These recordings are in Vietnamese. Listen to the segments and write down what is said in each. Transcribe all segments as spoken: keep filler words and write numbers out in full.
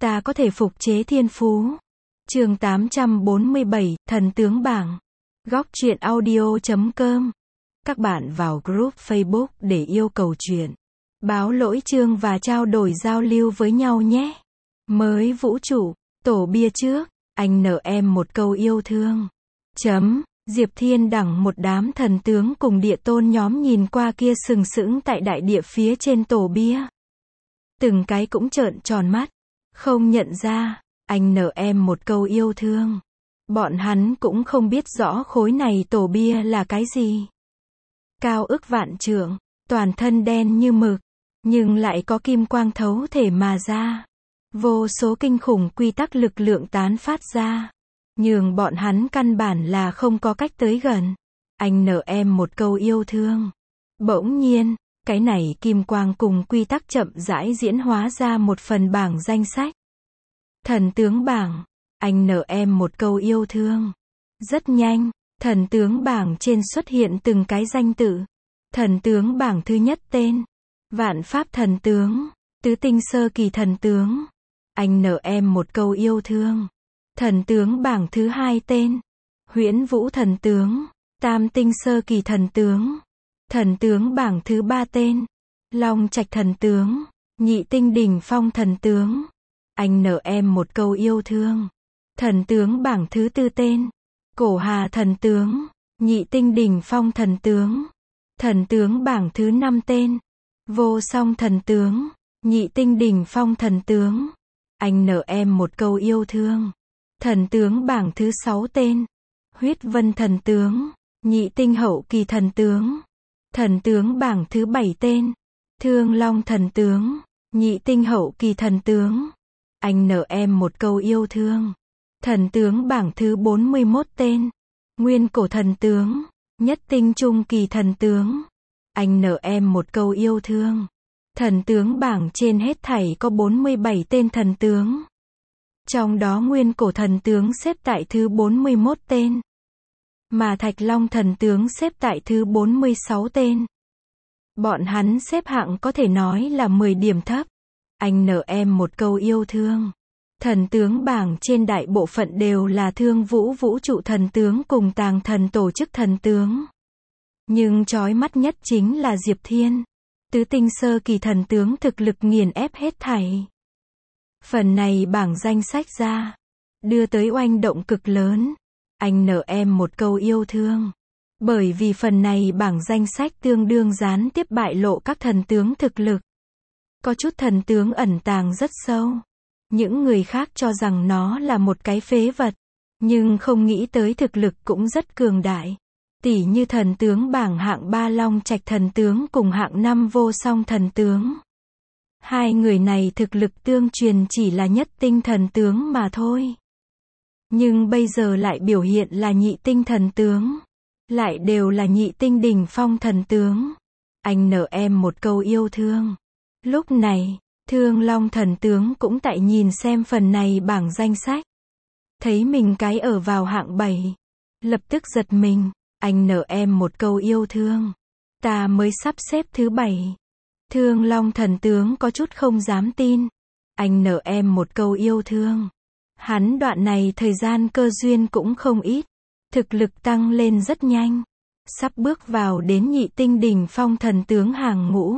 ta có thể phục chế thiên phú. Chương tám trăm bốn mươi bảy, thần tướng bảng. Góc truyện audio chấm com. Các bạn vào group Facebook để yêu cầu chuyện, báo lỗi chương và trao đổi giao lưu với nhau nhé. Mới vũ trụ, tổ bia trước, anh nợ em một câu yêu thương. Chấm. Diệp Thiên đẳng một đám thần tướng cùng địa tôn nhóm nhìn qua kia sừng sững tại đại địa phía trên tổ bia. Từng cái cũng trợn tròn mắt, không nhận ra, anh nợ em một câu yêu thương. Bọn hắn cũng không biết rõ khối này tổ bia là cái gì. Cao ức vạn trượng, toàn thân đen như mực, nhưng lại có kim quang thấu thể mà ra. Vô số kinh khủng quy tắc lực lượng tán phát ra, nhường bọn hắn căn bản là không có cách tới gần. Anh nợ em một câu yêu thương. Bỗng nhiên, cái này kim quang cùng quy tắc chậm rãi diễn hóa ra một phần bảng danh sách. Thần tướng bảng. Anh nợ em một câu yêu thương. Rất nhanh, thần tướng bảng trên xuất hiện từng cái danh tự. Thần tướng bảng thứ nhất tên: Vạn Pháp thần tướng, Tứ tinh sơ kỳ thần tướng. Anh nợ em một câu yêu thương. Thần tướng bảng thứ hai tên: Huyễn Vũ thần tướng, Tam tinh sơ kỳ thần tướng. Thần tướng bảng thứ ba tên: Long Trạch thần tướng, Nhị tinh đỉnh phong thần tướng. Anh nợ em một câu yêu thương. Thần tướng bảng thứ tư tên: Cổ Hà thần tướng, Nhị tinh đỉnh phong thần tướng. Thần tướng bảng thứ năm tên: Vô Song thần tướng, Nhị tinh đỉnh phong thần tướng. Anh nợ em một câu yêu thương. Thần tướng bảng thứ sáu tên: Huyết Vân thần tướng, Nhị tinh hậu kỳ thần tướng. Thần tướng bảng thứ bảy tên: Thương Long thần tướng, Nhị tinh hậu kỳ thần tướng. Anh nợ em một câu yêu thương. Thần tướng bảng thứ bốn mươi mốt tên: Nguyên Cổ thần tướng, Nhất tinh trung kỳ thần tướng. Anh nợ em một câu yêu thương. Thần tướng bảng trên hết thảy có bốn mươi bảy tên thần tướng. Trong đó Nguyên Cổ thần tướng xếp tại thứ bốn mươi mốt tên. Mà Thạch Long thần tướng xếp tại thứ bốn mươi sáu tên. Bọn hắn xếp hạng có thể nói là mười điểm thấp. Anh nợ em một câu yêu thương. Thần tướng bảng trên đại bộ phận đều là Thương Vũ vũ trụ thần tướng cùng Tàng thần tổ chức thần tướng. Nhưng chói mắt nhất chính là Diệp Thiên. Tứ tinh sơ kỳ thần tướng thực lực nghiền ép hết thảy. Phần này bảng danh sách ra, đưa tới oanh động cực lớn. Anh nợ em một câu yêu thương. Bởi vì phần này bảng danh sách tương đương gián tiếp bại lộ các thần tướng thực lực. Có chút thần tướng ẩn tàng rất sâu. Những người khác cho rằng nó là một cái phế vật, nhưng không nghĩ tới thực lực cũng rất cường đại. Tỉ như thần tướng bảng hạng ba Long Trạch thần tướng cùng hạng năm Vô Song thần tướng. Hai người này thực lực tương truyền chỉ là nhất tinh thần tướng mà thôi. Nhưng bây giờ lại biểu hiện là nhị tinh thần tướng. Lại đều là nhị tinh đỉnh phong thần tướng. Anh nợ em một câu yêu thương. Lúc này, Thương Long thần tướng cũng tại nhìn xem phần này bảng danh sách. Thấy mình cái ở vào hạng bảy. Lập tức giật mình. Anh nợ em một câu yêu thương. Ta mới sắp xếp thứ bảy. Thương Long thần tướng có chút không dám tin. Anh nợ em một câu yêu thương. Hắn đoạn này thời gian cơ duyên cũng không ít. Thực lực tăng lên rất nhanh. Sắp bước vào đến nhị tinh đỉnh phong thần tướng hàng ngũ.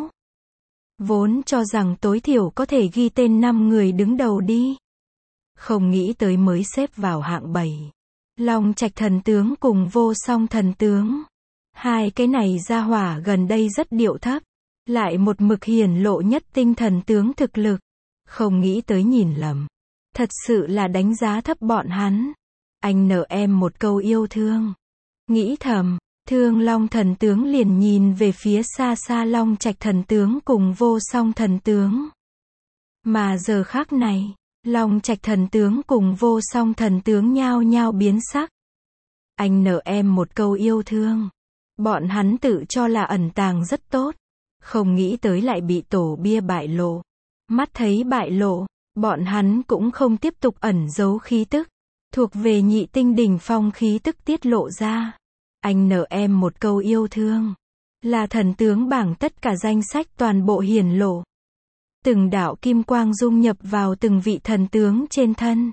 Vốn cho rằng tối thiểu có thể ghi tên năm người đứng đầu đi. Không nghĩ tới mới xếp vào hạng bảy. Long Trạch thần tướng cùng Vô Song thần tướng. Hai cái này ra hỏa gần đây rất điệu thấp. Lại một mực hiển lộ nhất tinh thần tướng thực lực. Không nghĩ tới nhìn lầm. Thật sự là đánh giá thấp bọn hắn. Anh nợ em một câu yêu thương. Nghĩ thầm, Thương Long thần tướng liền nhìn về phía xa xa Long Trạch thần tướng cùng Vô Song thần tướng. Mà giờ khác này, Long Trạch thần tướng cùng Vô Song thần tướng nhao nhao biến sắc. Anh nợ em một câu yêu thương. Bọn hắn tự cho là ẩn tàng rất tốt. Không nghĩ tới lại bị tổ bia bại lộ. Mắt thấy bại lộ, bọn hắn cũng không tiếp tục ẩn giấu khí tức. Thuộc về nhị tinh đỉnh phong khí tức tiết lộ ra. Anh nợ em một câu yêu thương. Là thần tướng bảng tất cả danh sách toàn bộ hiển lộ. Từng đạo kim quang dung nhập vào từng vị thần tướng trên thân.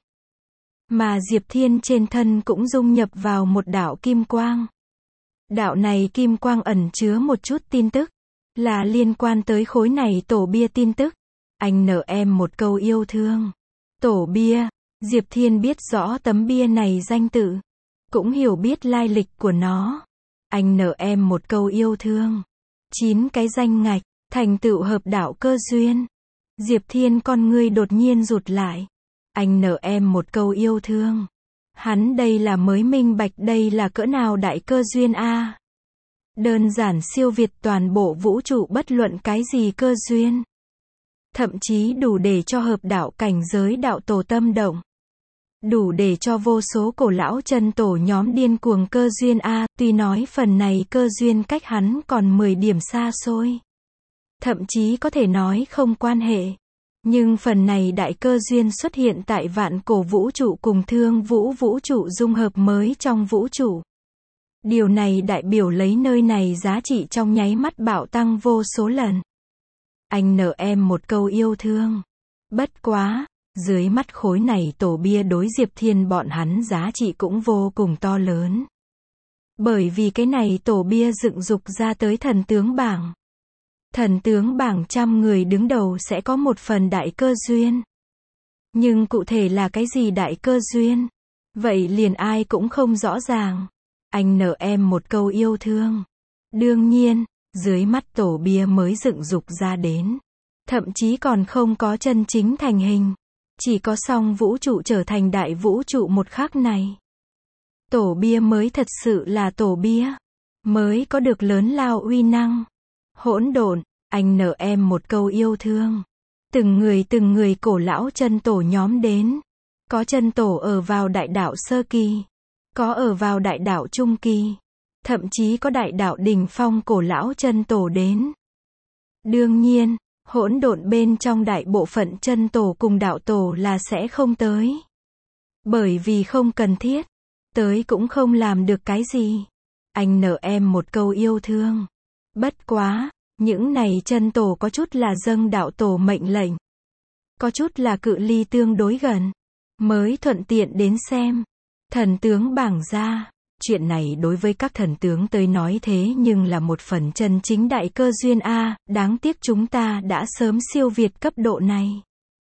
Mà Diệp Thiên trên thân cũng dung nhập vào một đạo kim quang. Đạo này kim quang ẩn chứa một chút tin tức, là liên quan tới khối này tổ bia tin tức. Anh nợ em một câu yêu thương. Tổ bia, Diệp Thiên biết rõ tấm bia này danh tự, cũng hiểu biết lai lịch của nó. Anh nợ em một câu yêu thương. Chín cái danh ngạch, thành tựu hợp đạo cơ duyên. Diệp Thiên con ngươi đột nhiên rụt lại. Anh nợ em một câu yêu thương. Hắn đây là mới minh bạch đây là cỡ nào đại cơ duyên a. Đơn giản siêu việt toàn bộ vũ trụ bất luận cái gì cơ duyên. Thậm chí đủ để cho hợp đạo cảnh giới đạo tổ tâm động. Đủ để cho vô số cổ lão chân tổ nhóm điên cuồng cơ duyên a, tuy nói phần này cơ duyên cách hắn còn mười điểm xa xôi. Thậm chí có thể nói không quan hệ. Nhưng phần này đại cơ duyên xuất hiện tại vạn cổ vũ trụ cùng thương vũ vũ trụ dung hợp mới trong vũ trụ. Điều này đại biểu lấy nơi này giá trị trong nháy mắt bạo tăng vô số lần. Anh nợ em một câu yêu thương. Bất quá, dưới mắt khối này tổ bia đối Diệp Thiên bọn hắn giá trị cũng vô cùng to lớn. Bởi vì cái này tổ bia dựng dục ra tới thần tướng bảng. Thần tướng bảng trăm người đứng đầu sẽ có một phần đại cơ duyên. Nhưng cụ thể là cái gì đại cơ duyên? Vậy liền ai cũng không rõ ràng. Anh nợ em một câu yêu thương. Đương nhiên, dưới mắt tổ bia mới dựng dục ra đến. Thậm chí còn không có chân chính thành hình. Chỉ có song vũ trụ trở thành đại vũ trụ một khắc này. Tổ bia mới thật sự là tổ bia. Mới có được lớn lao uy năng. Hỗn độn, anh nợ em một câu yêu thương. Từng người từng người cổ lão chân tổ nhóm đến. Có chân tổ ở vào đại đạo sơ kỳ. Có ở vào đại đạo trung kỳ. Thậm chí có đại đạo đỉnh phong cổ lão chân tổ đến. Đương nhiên, hỗn độn bên trong đại bộ phận chân tổ cùng đạo tổ là sẽ không tới. Bởi vì không cần thiết. Tới cũng không làm được cái gì. Anh nợ em một câu yêu thương. Bất quá, những này chân tổ có chút là dâng đạo tổ mệnh lệnh. Có chút là cự ly tương đối gần. Mới thuận tiện đến xem. Thần tướng bảng ra. Chuyện này đối với các thần tướng tới nói thế nhưng là một phần chân chính đại cơ duyên a, đáng tiếc chúng ta đã sớm siêu việt cấp độ này.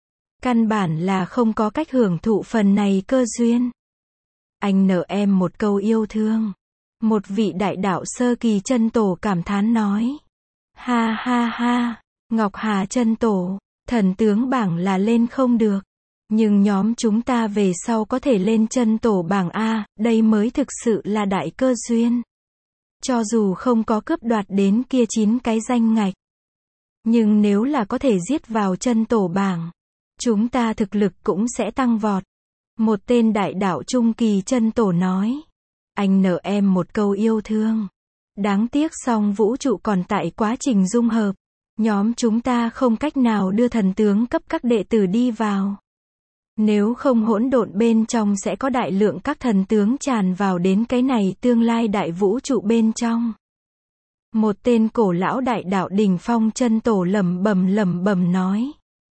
Căn bản là không có cách hưởng thụ phần này cơ duyên. Anh nợ em một câu yêu thương. Một vị đại đạo sơ kỳ chân tổ cảm thán nói. Ha ha ha, Ngọc Hà chân tổ, thần tướng bảng là lên không được. Nhưng nhóm chúng ta về sau có thể lên chân tổ bảng A, đây mới thực sự là đại cơ duyên. Cho dù không có cướp đoạt đến kia chín cái danh ngạch. Nhưng nếu là có thể giết vào chân tổ bảng, chúng ta thực lực cũng sẽ tăng vọt. Một tên đại đạo trung kỳ chân tổ nói. Anh nợ em một câu yêu thương. Đáng tiếc song vũ trụ còn tại quá trình dung hợp. Nhóm chúng ta không cách nào đưa thần tướng cấp các đệ tử đi vào. Nếu không hỗn độn bên trong sẽ có đại lượng các thần tướng tràn vào đến cái này tương lai đại vũ trụ bên trong. Một tên cổ lão đại đạo đỉnh phong chân tổ lẩm bẩm lẩm bẩm nói.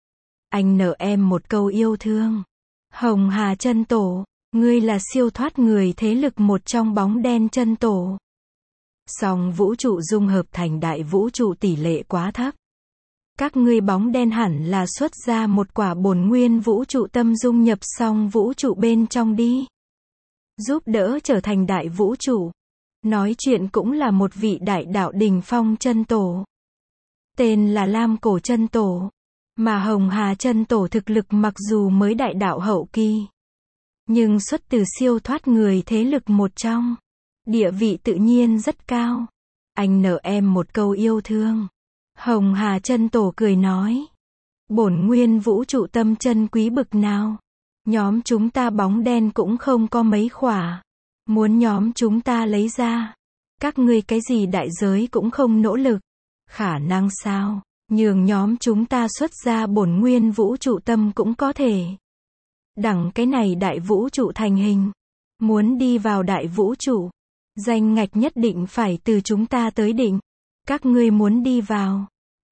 Anh nợ em một câu yêu thương. Hồng Hà chân tổ, ngươi là siêu thoát người thế lực một trong bóng đen chân tổ. Song vũ trụ dung hợp thành đại vũ trụ tỷ lệ quá thấp. Các ngươi bóng đen hẳn là xuất ra một quả bổn nguyên vũ trụ tâm dung nhập song vũ trụ bên trong đi. Giúp đỡ trở thành đại vũ trụ. Nói chuyện cũng là một vị đại đạo đỉnh phong chân tổ. Tên là Lam Cổ chân tổ. Mà Hồng Hà chân tổ thực lực mặc dù mới đại đạo hậu kỳ. Nhưng xuất từ siêu thoát người thế lực một trong. Địa vị tự nhiên rất cao. Anh nợ em một câu yêu thương. Hồng Hà chân tổ cười nói. Bổn nguyên vũ trụ tâm chân quý bực nào. Nhóm chúng ta bóng đen cũng không có mấy khỏa. Muốn nhóm chúng ta lấy ra. Các ngươi cái gì đại giới cũng không nỗ lực. Khả năng sao, nhường nhóm chúng ta xuất ra bổn nguyên vũ trụ tâm cũng có thể. Đẳng cái này đại vũ trụ thành hình. Muốn đi vào đại vũ trụ. Danh ngạch nhất định phải từ chúng ta tới định. Các ngươi muốn đi vào.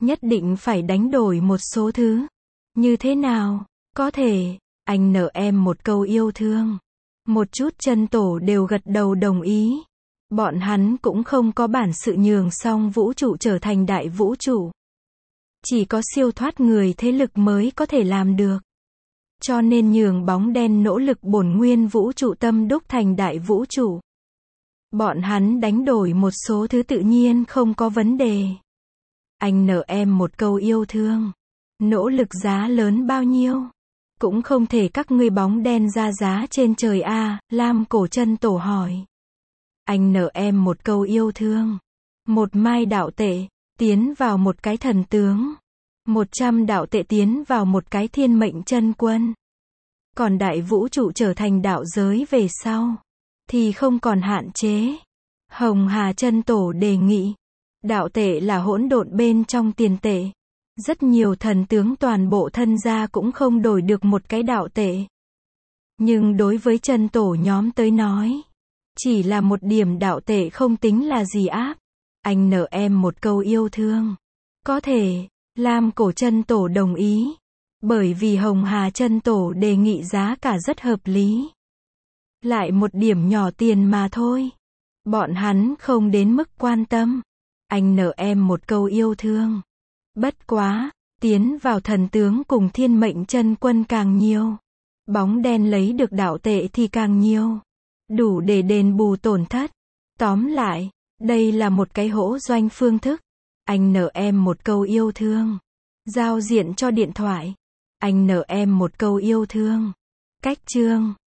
Nhất định phải đánh đổi một số thứ. Như thế nào? Có thể, anh nợ em một câu yêu thương. Một chút chân tổ đều gật đầu đồng ý. Bọn hắn cũng không có bản sự nhường xong vũ trụ trở thành đại vũ trụ. Chỉ có siêu thoát người thế lực mới có thể làm được. Cho nên nhường bóng đen nỗ lực bổn nguyên vũ trụ tâm đúc thành đại vũ trụ. Bọn hắn đánh đổi một số thứ tự nhiên không có vấn đề. Anh nợ em một câu yêu thương. Nỗ lực giá lớn bao nhiêu? Cũng không thể các ngươi bóng đen ra giá trên trời a, à, Lam cổ chân tổ hỏi. Anh nợ em một câu yêu thương. Một mai đạo tệ, tiến vào một cái thần tướng. Một trăm đạo tệ tiến vào một cái thiên mệnh chân quân. Còn đại vũ trụ trở thành đạo giới về sau, thì không còn hạn chế. Hồng Hà chân tổ đề nghị. Đạo tệ là hỗn độn bên trong tiền tệ. Rất nhiều thần tướng toàn bộ thân gia cũng không đổi được một cái đạo tệ. Nhưng đối với chân tổ nhóm tới nói, chỉ là một điểm đạo tệ không tính là gì áp. Anh nợ em một câu yêu thương. Có thể, Lam cổ chân tổ đồng ý. Bởi vì Hồng Hà chân tổ đề nghị giá cả rất hợp lý. Lại một điểm nhỏ tiền mà thôi. Bọn hắn không đến mức quan tâm. Anh nợ em một câu yêu thương. Bất quá, tiến vào thần tướng cùng thiên mệnh chân quân càng nhiều. Bóng đen lấy được đạo tệ thì càng nhiều. Đủ để đền bù tổn thất. Tóm lại, đây là một cái hỗ doanh phương thức. Anh nợ em một câu yêu thương. Giao diện cho điện thoại. Anh nợ em một câu yêu thương. Cách chương